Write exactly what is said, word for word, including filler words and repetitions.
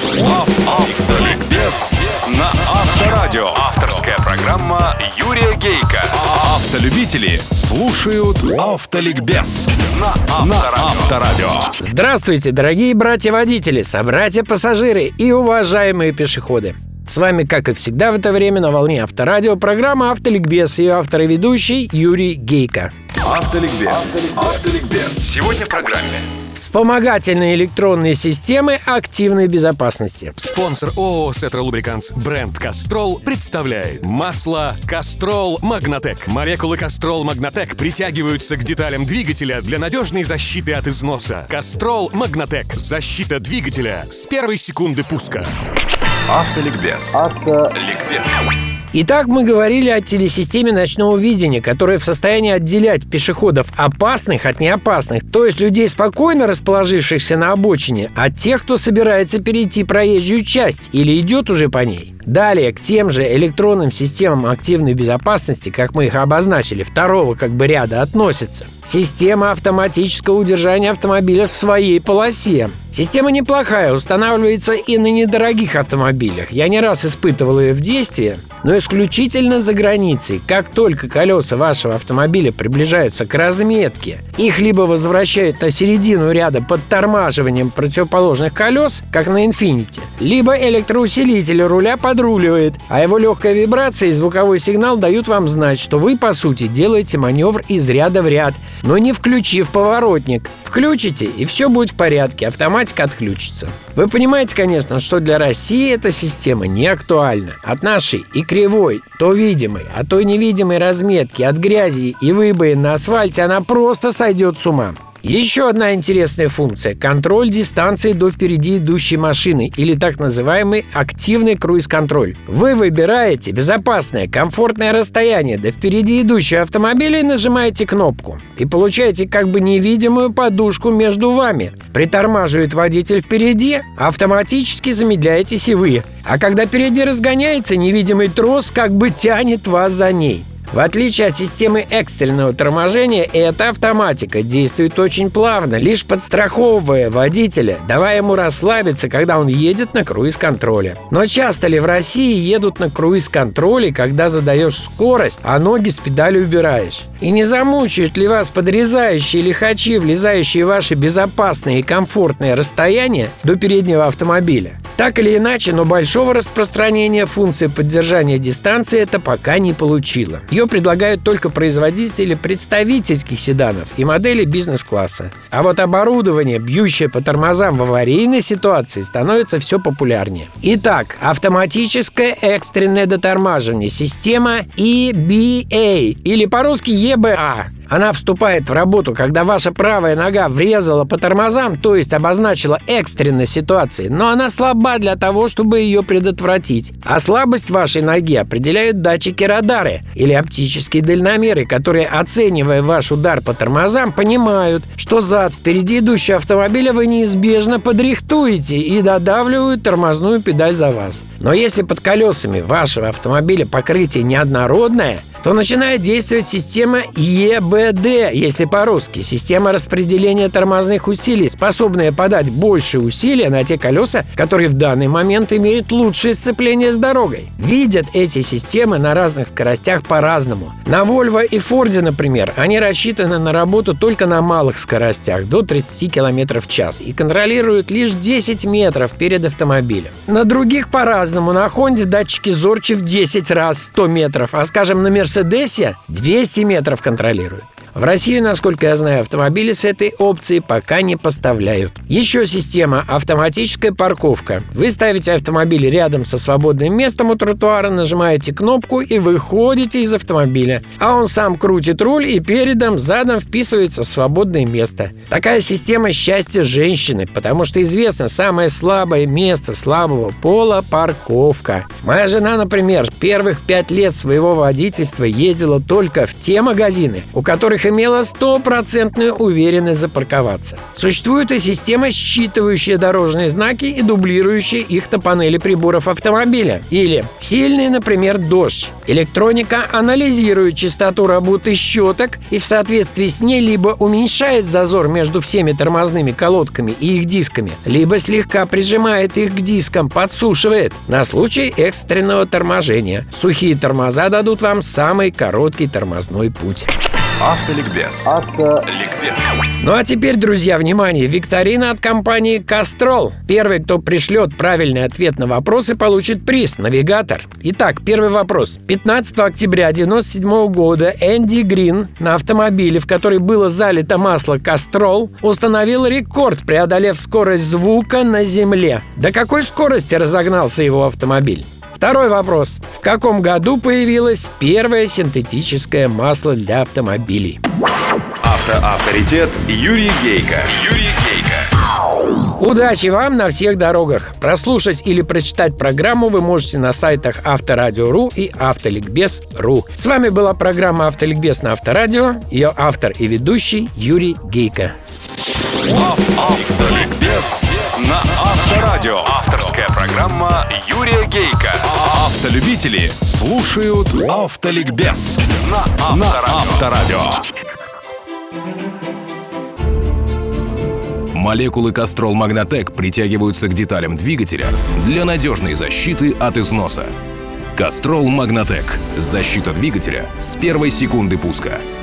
Автоликбез на Авторадио. Авторская программа Юрия Гейка. Автолюбители слушают Автоликбез на Авторадио. Здравствуйте, дорогие братья-водители, собратья-пассажиры и уважаемые пешеходы. С вами, как и всегда в это время, на волне Авторадио программа «Автоликбез» и автор и ведущий Юрий Гейка. Автоликбез. Автоликбез. Сегодня в программе. Вспомогательные электронные системы активной безопасности. Спонсор ООО «Сетра Лубрикантс» бренд «Кастрол» представляет масло «Кастрол Магнатек». Молекулы «Кастрол Магнатек» притягиваются к деталям двигателя для надежной защиты от износа. «Кастрол Магнатек» – защита двигателя с первой секунды пуска. Автоликбез. Автоликбез. Итак, мы говорили о телесистеме ночного видения, которая в состоянии отделять пешеходов опасных от неопасных, то есть людей, спокойно расположившихся на обочине, от тех, кто собирается перейти проезжую часть или идет уже по ней. Далее, к тем же электронным системам активной безопасности, как мы их обозначили, второго как бы ряда относится система автоматического удержания автомобиля в своей полосе. Система неплохая, устанавливается и на недорогих автомобилях. Я не раз испытывал ее в действии, но исключительно за границей. Как только колеса вашего автомобиля приближаются к разметке, их либо возвращают на середину ряда подтормаживанием противоположных колес, как на Infiniti, либо электроусилитель руля подруливает, а его легкая вибрация и звуковой сигнал дают вам знать, что вы, по сути, делаете маневр из ряда в ряд, но не включив поворотник. Включите, и все будет в порядке, автоматика отключится. Вы понимаете, конечно, что для России эта система не актуальна. От нашей и кривой, то видимой, а то невидимой разметки, от грязи и выбоин на асфальте она просто сойдет с ума. Еще одна интересная функция – контроль дистанции до впереди идущей машины, или так называемый активный круиз-контроль. Вы выбираете безопасное, комфортное расстояние до впереди идущего автомобиля и нажимаете кнопку. И получаете как бы невидимую подушку между вами. Притормаживает водитель впереди, автоматически замедляетесь и вы. А когда впереди разгоняется, невидимый трос как бы тянет вас за ней. В отличие от системы экстренного торможения, эта автоматика действует очень плавно, лишь подстраховывая водителя, давая ему расслабиться, когда он едет на круиз-контроле. Но часто ли в России едут на круиз-контроле, когда задаешь скорость, а ноги с педали убираешь? И не замучают ли вас подрезающие лихачи, влезающие в ваши безопасные и комфортные расстояния до переднего автомобиля? Так или иначе, но большого распространения функции поддержания дистанции это пока не получило. Ее предлагают только производители представительских седанов и модели бизнес-класса. А вот оборудование, бьющее по тормозам в аварийной ситуации, становится все популярнее. Итак, автоматическое экстренное дотормаживание, система и би эй, или по-русски и би эй. Она вступает в работу, когда ваша правая нога врезала по тормозам, то есть обозначила экстренной ситуации, но она слаба для того, чтобы ее предотвратить. А слабость вашей ноги определяют датчики-радары или оптические дальномеры, которые, оценивая ваш удар по тормозам, понимают, что зад впереди идущего автомобиля вы неизбежно подрихтуете и додавливают тормозную педаль за вас. Но если под колесами вашего автомобиля покрытие неоднородное, то начинает действовать система и би ди, если по-русски, система распределения тормозных усилий, способная подать больше усилия на те колеса, которые в данный момент имеют лучшее сцепление с дорогой. Видят эти системы на разных скоростях по-разному. На Volvo и Ford, например, они рассчитаны на работу только на малых скоростях, до тридцати километров в час, и контролируют лишь десять метров перед автомобилем. На других по-разному. На Honda датчики зорче в десять раз сто метров, а, скажем, на Мерседесе двести метров контролируют. В Россию, насколько я знаю, автомобили с этой опцией пока не поставляют. Еще система – автоматическая парковка. Вы ставите автомобиль рядом со свободным местом у тротуара, нажимаете кнопку и выходите из автомобиля. А он сам крутит руль и передом, задом вписывается в свободное место. Такая система счастья женщины, потому что известно, самое слабое место слабого пола – парковка. Моя жена, например, первых пять лет своего водительства ездила только в те магазины, у которых имела стопроцентную уверенность запарковаться. Существует и система, считывающая дорожные знаки и дублирующая их на панели приборов автомобиля. Или сильный, например, дождь. Электроника анализирует частоту работы щеток и в соответствии с ней либо уменьшает зазор между всеми тормозными колодками и их дисками, либо слегка прижимает их к дискам, подсушивает на случай экстренного торможения. Сухие тормоза дадут вам самый короткий тормозной путь. Автоликбез. Автоликбез. Ну а теперь, друзья, внимание, викторина от компании Castrol. Первый, кто пришлет правильный ответ на вопросы, получит приз — навигатор. Итак, первый вопрос. пятнадцатого октября девяносто седьмого года Энди Грин на автомобиле, в который было залито масло Castrol, установил рекорд, преодолев скорость звука на земле. До какой скорости разогнался его автомобиль? Второй вопрос. В каком году появилось первое синтетическое масло для автомобилей? Автоавторитет Юрий Гейко. Юрий Гейко. Удачи вам на всех дорогах! Прослушать или прочитать программу вы можете на сайтах Авторадио точка ру и Автоликбез точка ру. С вами была программа «Автоликбез» на Авторадио. Ее автор и ведущий Юрий Гейко. Автоликбез на Авторадио. Авторская программа Юрия Гейко. Автолюбители слушают Автоликбез на Авторадио. Молекулы Castrol Magnatec притягиваются к деталям двигателя для надежной защиты от износа. Castrol Magnatec. Защита двигателя с первой секунды пуска.